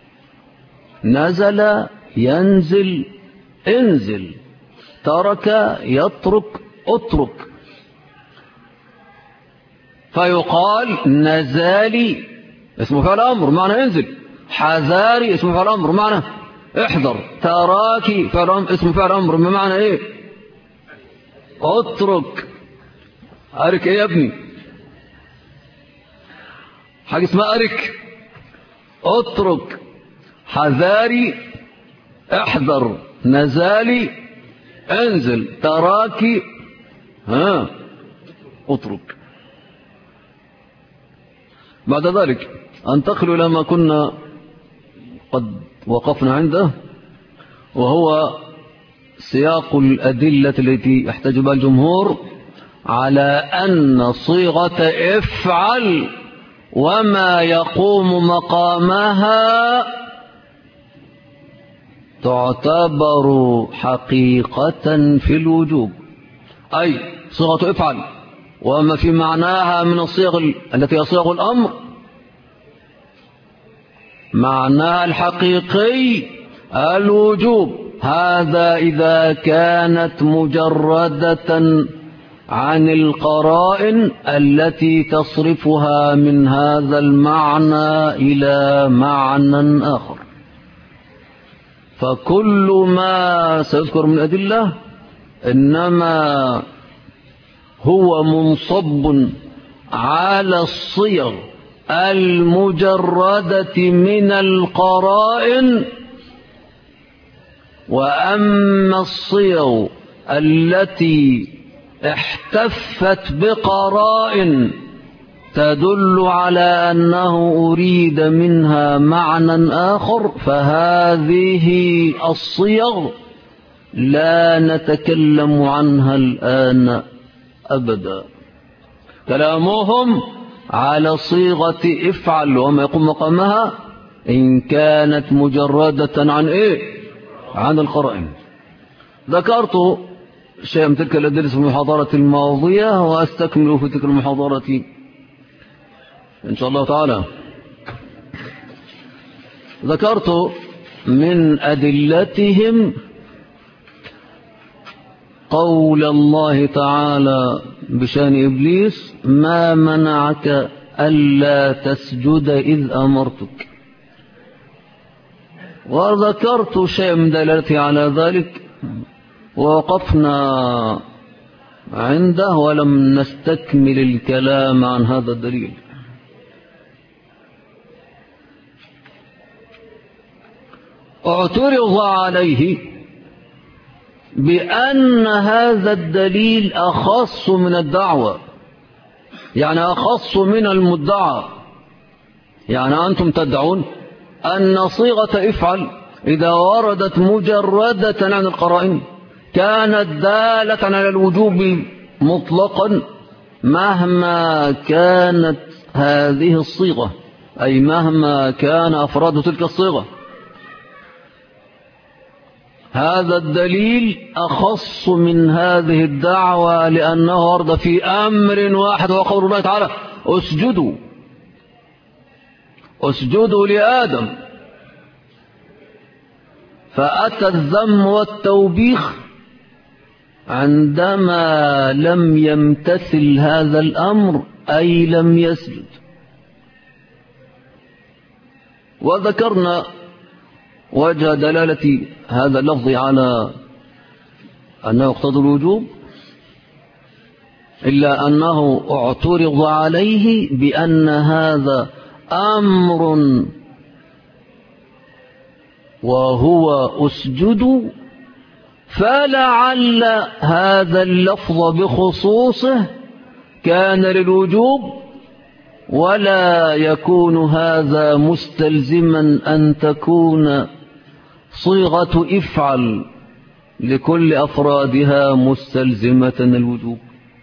نزل ينزل انزل، ترك يترك اترك. فيقال نزالي اسم فعل أمر معنى انزل، حذاري اسم فعل أمر معنى احذر، تراكي اسم فعل أمر بمعنى ايه؟ اترك. أرك ايه يا ابني؟ حاجة اسمها أرك، اترك. حذاري احذر، نزالي انزل، تراكي اترك. بعد ذلك انتقل إلى ما كنا قد وقفنا عنده، وهو سياق الأدلة التي يحتج بها الجمهور على أن صيغة افعل وما يقوم مقامها تعتبر حقيقة في الوجوب، أي صيغة افعل وما في معناها من الصيغ التي هي صيغ الأمر معناها الحقيقي الوجوب. هذا إذا كانت مجردة عن القرائن التي تصرفها من هذا المعنى إلى معنى آخر. فكل ما سيذكر من أدلة إنما هو منصب على الصيغ المجردة من القرائن، وأما الصيغ التي احتفت بقرائن تدل على أنه أريد منها معنى آخر، فهذه الصيغ لا نتكلم عنها الآن أبدا. كلامهم على صيغة افعل وما يقوم مقامها إن كانت مجردة عن إيه؟ عن القرائن. ذكرت شيئا من تلك الأدلة في المحاضرة الماضية، وأستكمل في تلك المحاضرة إن شاء الله تعالى. ذكرت من أدلتهم قول الله تعالى بشأن إبليس: ما منعك ألا تسجد إذ أمرتك. وذكرت شيئا من دلالته على ذلك، ووقفنا عنده ولم نستكمل الكلام عن هذا الدليل. اعترض عليه بأن هذا الدليل أخص من الدعوة، يعني أخص من المدعى. يعني أنتم تدعون أن صيغة افعل إذا وردت مجردة عن القرائن كانت دالة على الوجوب مطلقا مهما كانت هذه الصيغة، أي مهما كان أفراد تلك الصيغة. هذا الدليل أخص من هذه الدعوة، لأنه ورد في أمر واحد وقول الله تعالى اسجدوا لآدم. فأتى الذم والتوبيخ عندما لم يمتثل هذا الأمر، أي لم يسجد. وذكرنا وجه دلالة هذا اللفظ على أنه يقتضي الوجوب، إلا أنه اعترض عليه بأن هذا أمر وهو اسجدوا، فلعل هذا اللفظ بخصوصه كان للوجوب، ولا يكون هذا مستلزما أن تكون صيغة افعل لكل أفرادها مستلزمة الوجوب.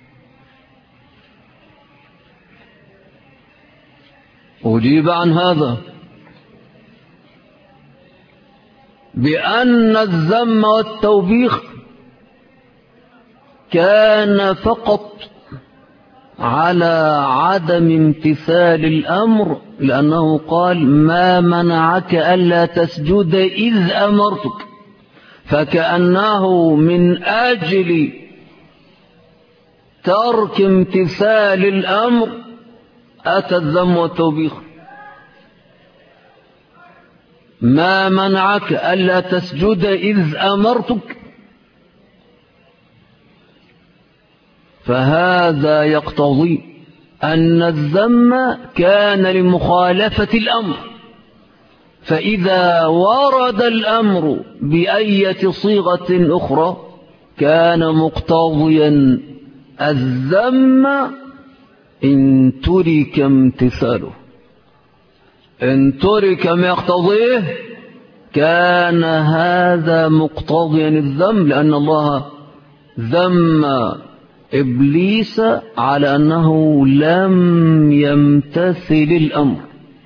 أجيب عن هذا بأن الذم والتوبيخ كان فقط على عدم امتثال الأمر، لأنه قال ما منعك ألا تسجد إذ أمرتك، فكأنه من أجل ترك امتثال الأمر أتى الذم والتوبيخ. ما منعك ألا تسجد إذ أمرتك، فهذا يقتضي أن الذم كان لمخالفة الأمر، فإذا ورد الأمر بأية صيغة أخرى كان مقتضيا الذم إن ترك امتثاله. إن ترك ما يقتضيه كان هذا مقتضيا الذم، لأن الله ذم إبليس على أنه لم يمتثل الأمر.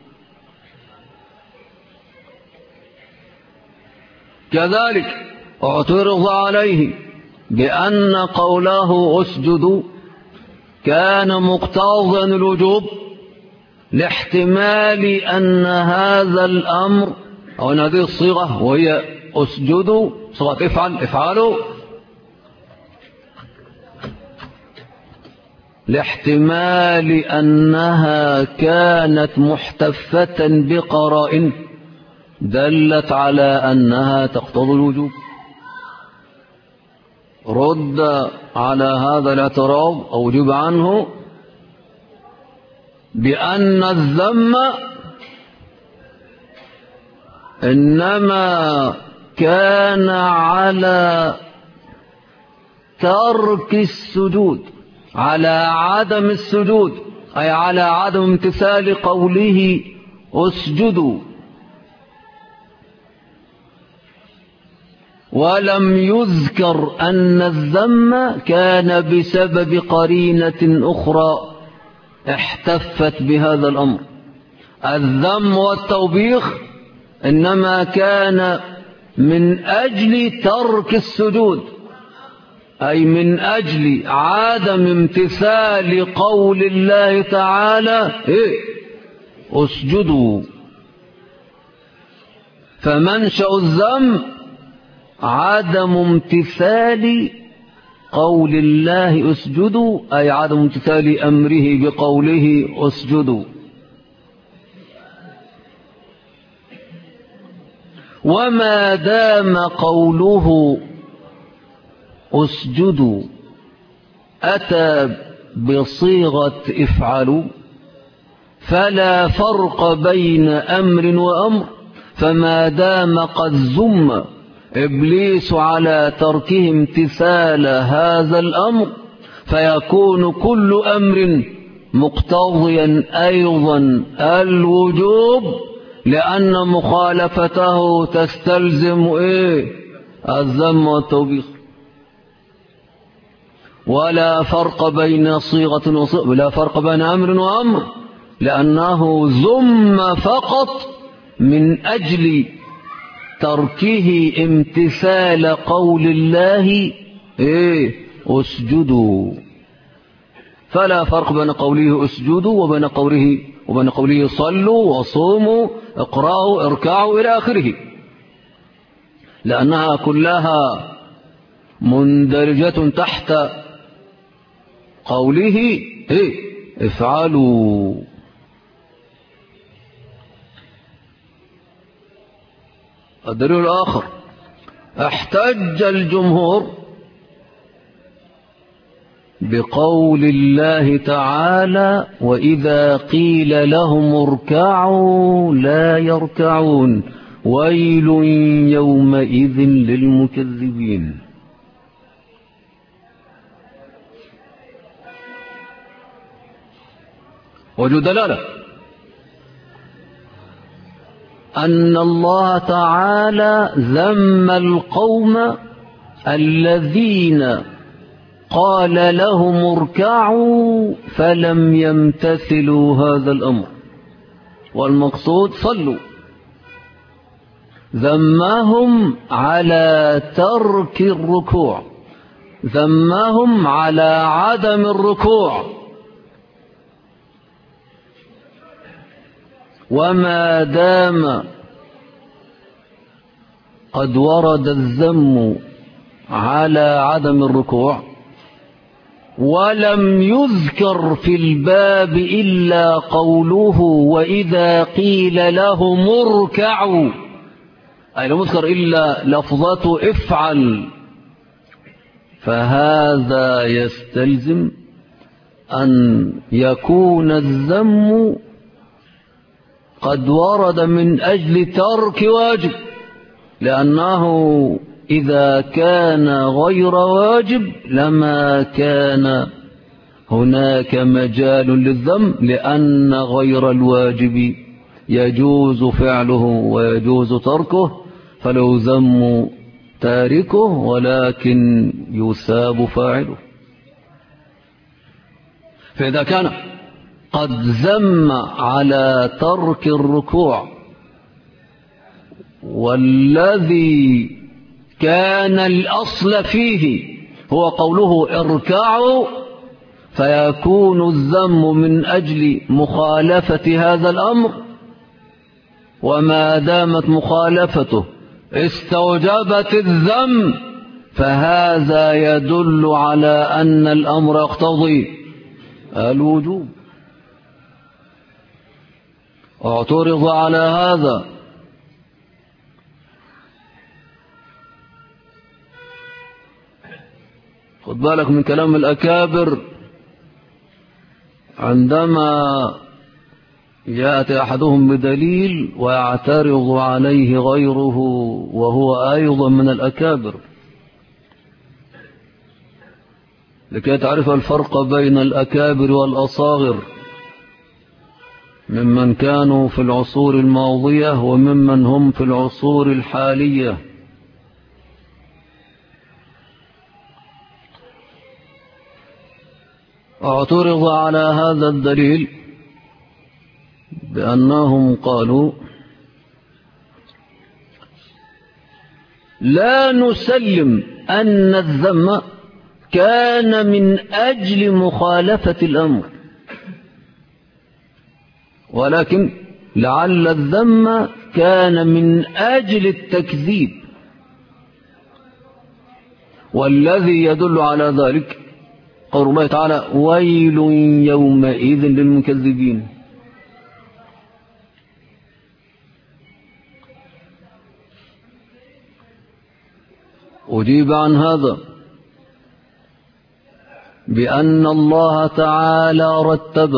كذلك اعترض عليه بأن قوله اسجدوا كان مقتضيا الوجوب، لاحتمال أن هذا الأمر أو أن هذه الصيغة وهي اسجدوا صيغة افعلوا، لاحتمال أنها كانت محتفة بقرائن دلت على أنها تقتضي الوجوب. رد على هذا الاعتراض أو أجيب عنه بأن الذم إنما كان على ترك السجود، على عدم السجود، أي على عدم امتثال قوله اسجدوا، ولم يذكر أن الذم كان بسبب قرينة أخرى احتفت بهذا الأمر. الذم والتوبيخ إنما كان من أجل ترك السجود، أي من أجل عدم امتثال قول الله تعالى اسجدوا. فمنشأ الذم عدم امتثال قول الله اسجدوا، أي عدم امتثال أمره بقوله اسجدوا. وما دام قوله اسجدوا أتى بصيغة افعلوا، فلا فرق بين أمر وأمر، فما دام قد ذم إبليس على تركه امتثال هذا الأمر، فيكون كل أمر مقتضيا أيضا الوجوب، لأن مخالفته تستلزم الذم والتوبيخ. ولا فرق بين صيغة وصيغة، ولا فرق بين أمر وأمر، لأنه ذم فقط من أجل تركه امتثال قول الله اسجدوا. فلا فرق بين قوله اسجدوا وبين قوله صلوا وصوموا اقرأوا اركعوا إلى آخره، لأنها كلها مندرجة تحت قوله افعلوا. الدليل الآخر: احتج الجمهور بقول الله تعالى: وإذا قيل لهم اركعوا لا يركعون ويل يومئذ للمكذبين. وجه دلالة أن الله تعالى ذم القوم الذين قال لهم اركعوا فلم يمتثلوا هذا الأمر، والمقصود صلوا. ذمهم على ترك الركوع، ذمهم على عدم الركوع. وما دام قد ورد الذم على عدم الركوع ولم يذكر في الباب إلا قوله وإذا قيل لهم اركعوا، أي لم يذكر إلا لفظة افعل، فهذا يستلزم أن يكون الذم قد ورد من أجل ترك واجب، لأنه إذا كان غير واجب لما كان هناك مجال للذم، لأن غير الواجب يجوز فعله ويجوز تركه، فلو ذم تاركه ولكن يثاب فاعله. فإذا كان قد ذم على ترك الركوع والذي كان الأصل فيه هو قوله اركعوا، فيكون الذم من أجل مخالفة هذا الأمر، وما دامت مخالفته استوجبت الذم، فهذا يدل على أن الأمر يقتضي الوجوب. اعترض على هذا خد بالك من كلام الأكابر، عندما يأتي أحدهم بدليل ويعترض عليه غيره وهو أيضا من الأكابر، لكي تعرف الفرق بين الأكابر والأصاغر ممن كانوا في العصور الماضية وممن هم في العصور الحالية. اعترض على هذا الدليل بأنهم قالوا لا نسلم أن الذم كان من أجل مخالفة الأمر، ولكن لعل الذم كان من أجل التكذيب، والذي يدل على ذلك قول الله تعالى ويل يومئذ للمكذبين. أجيب عن هذا بأن الله تعالى رتب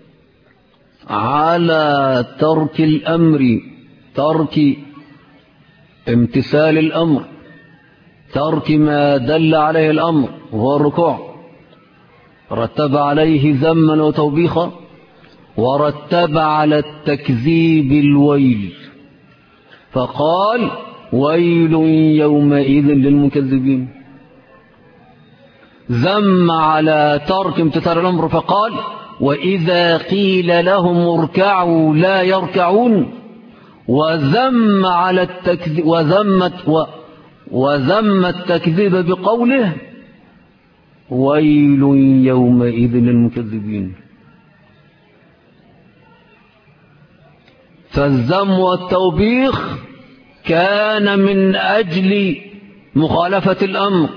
على ترك الأمر، ترك امتثال الأمر، ترك ما دل عليه الأمر وهو الركوع، رتب عليه ذما وتوبيخا، ورتب على التكذيب الويل، فقال ويل يومئذ للمكذبين. ذم على ترك امتثال الأمر فقال وإذا قيل لهم اركعوا لا يركعون وذم على التكذيب وذم التكذيب بقوله ويل يومئذ للمكذبين. فالذم والتوبيخ كان من أجل مخالفة الأمر،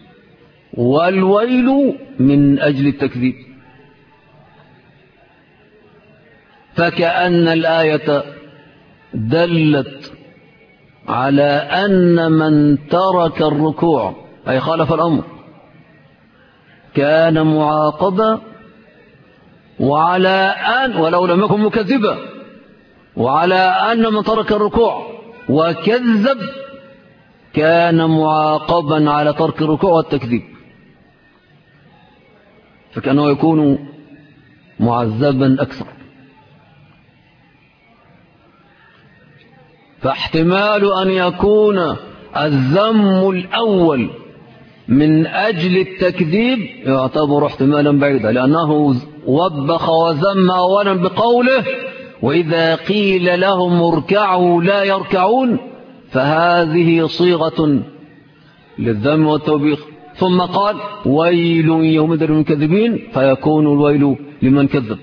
والويل من أجل التكذيب. فكأن الآية دلت على أن من ترك الركوع أي خالف الأمر كان معاقبا، وعلى أن ولو لم يكن مكذبا، وعلى أن من ترك الركوع وكذب كان معاقبا على ترك الركوع والتكذيب، فكأنه يكون معذبا أكثر. فاحتمال أن يكون الذم الأول من أجل التكذيب يعتبر احتمالا بعيدا، لأنه وبخ وذم أولا بقوله وإذا قيل لهم اركعوا لا يركعون، فهذه صيغة للذم والتوبيخ. ثم قال ويل يومئذ للمكذبين، فيكون الويل لمن كذب.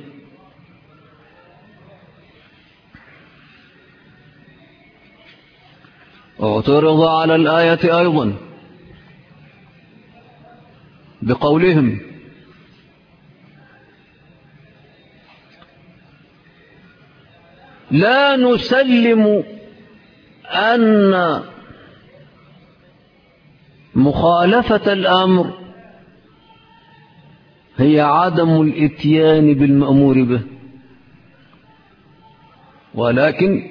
اعترض على الآية أيضا بقولهم لا نسلم أن مخالفة الأمر هي عدم الإتيان بالمأمور به، ولكن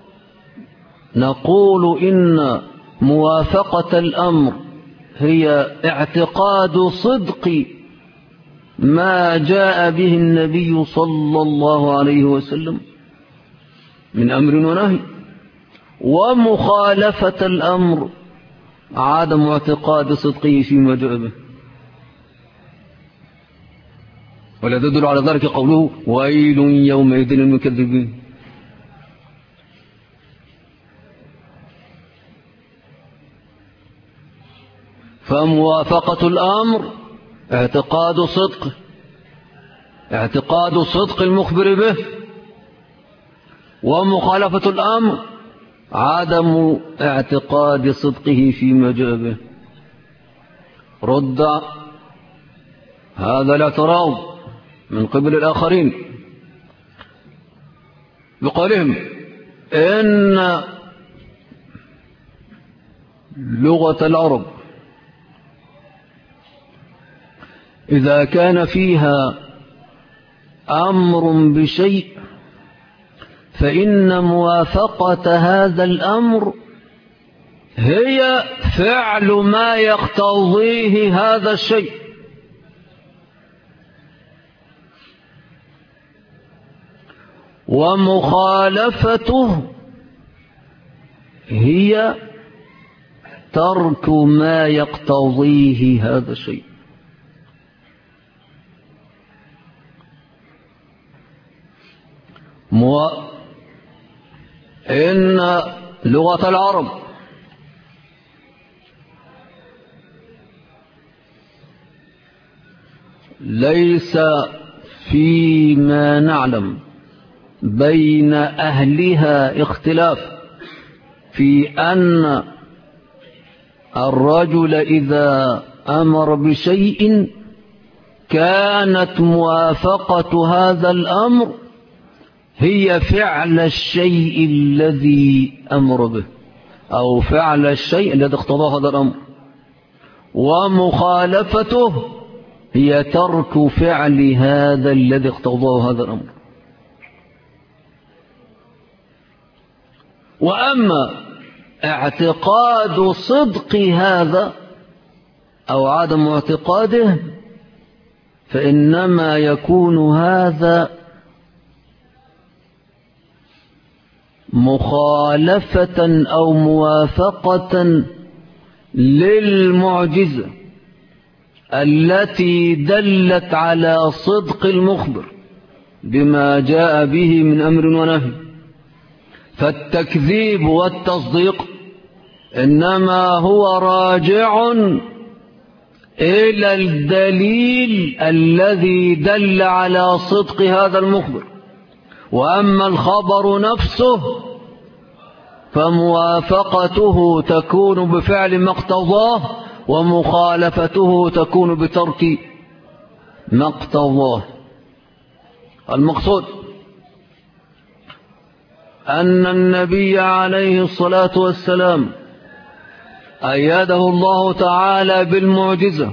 نقول إن موافقة الأمر هي اعتقاد صدق ما جاء به النبي صلى الله عليه وسلم من أمر ونهي، ومخالفة الأمر عدم اعتقاد صدقه فيما جاء به. ولا تدل على ذلك قوله ويل يومئذ للمكذبين. فموافقة الأمر اعتقاد صدق المخبر به، ومخالفة الأمر عدم اعتقاد صدقه فيما جاء به. رد هذا الاعتراض من قبل الآخرين بقولهم إن لغة العرب إذا كان فيها أمر بشيء فإن موافقة هذا الأمر هي فعل ما يقتضيه هذا الشيء، ومخالفته هي ترك ما يقتضيه هذا الشيء. إن لغة العرب ليس فيما نعلم بين أهلها اختلاف في أن الرجل إذا أمر بشيء كانت موافقة هذا الأمر هي فعل الشيء الذي أمر به، أو فعل الشيء الذي اقتضاه هذا الأمر، ومخالفته هي ترك فعل هذا الذي اقتضاه هذا الأمر. وأما اعتقاد صدق هذا أو عدم اعتقاده فإنما يكون هذا مخالفة أو موافقة للمعجزة التي دلت على صدق المخبر بما جاء به من أمر ونهي، فالتكذيب والتصديق إنما هو راجع إلى الدليل الذي دل على صدق هذا المخبر. وأما الخبر نفسه فموافقته تكون بفعل ما اقتضاه، ومخالفته تكون بترك ما اقتضاه. المقصود أن النبي عليه الصلاة والسلام أيده الله تعالى بالمعجزة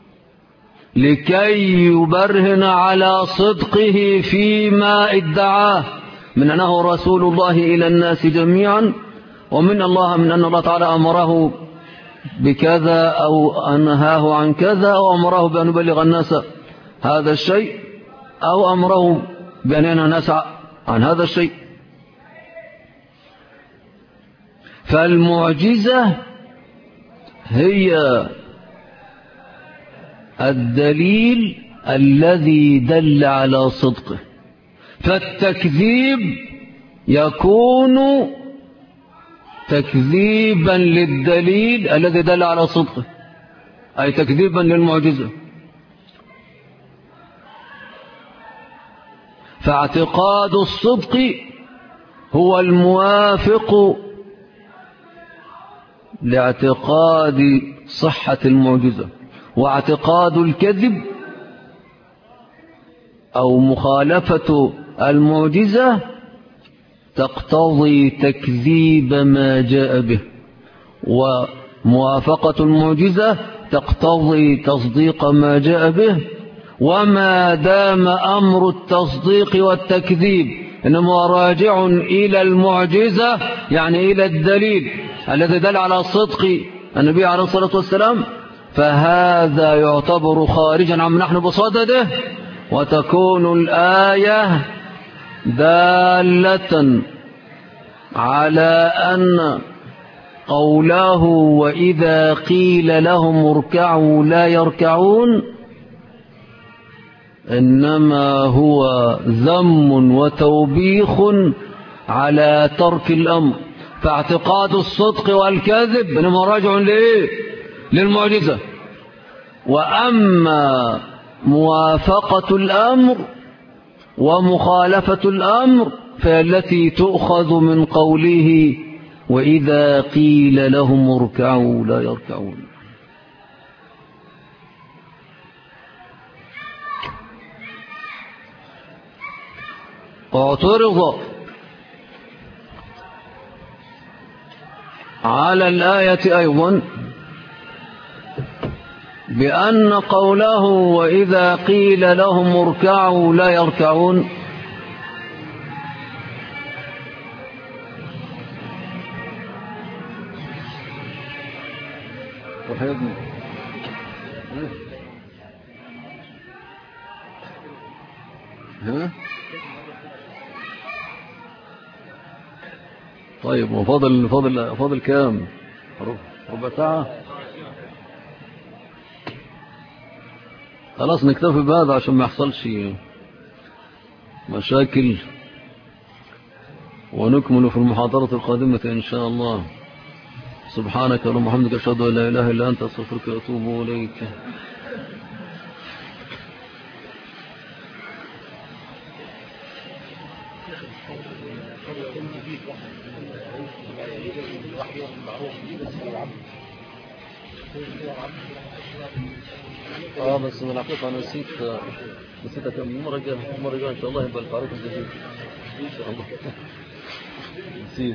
لكي يبرهن على صدقه فيما ادعاه من أنه رسول الله إلى الناس جميعا، ومن أن الله تعالى أمره بكذا أو أنهاه عن كذا، أو أمره بأن يبلغ الناس هذا الشيء، أو أمره بأن ينهى الناس عن هذا الشيء. فالمعجزة هي الدليل الذي دل على صدقه، فالتكذيب يكون تكذيبا للدليل الذي دل على صدقه، أي تكذيبا للمعجزة. فاعتقاد الصدق هو الموافق لاعتقاد صحة المعجزة، واعتقاد الكذب أو مخالفة المعجزة تقتضي تكذيب ما جاء به، وموافقة المعجزة تقتضي تصديق ما جاء به. وما دام أمر التصديق والتكذيب إنما راجع إلى المعجزة، يعني إلى الدليل الذي دل على صدق النبي عليه الصلاة والسلام، فهذا يعتبر خارجا عما نحن بصدده، وتكون الآية دالة على أن قوله وإذا قيل لهم اركعوا لا يركعون إنما هو ذم وتوبيخ على ترك الأمر. فاعتقاد الصدق والكذب إنما راجع للمعجزة، وأما موافقة الأمر ومخالفة الأمر فالتي تؤخذ من قوله وإذا قيل لهم اركعوا لا يركعون. اعترض على الآية أيضا بأن قوله وإذا قيل لهم اركعوا لا يركعون طيب، وفاضل كام؟ ربع ساعة. خلاص نكتفي بهذا عشان ما يحصلش مشاكل، ونكمل في المحاضرة القادمة إن شاء الله. سبحانك اللهم وبحمدك أشهد أن لا إله إلا أنت أستغفرك وأتوب إليك. بس من الحقيقة أنا نسيت أكمل. المرة الجاية إن شاء الله يبقى الفارق الجديد إن شاء الله. نسيت.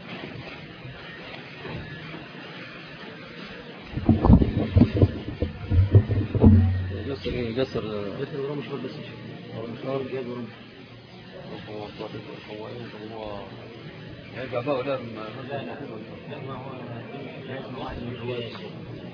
جسر ورا مشوار بس مشوار جاي هو هيرجع بقى ولا ما هو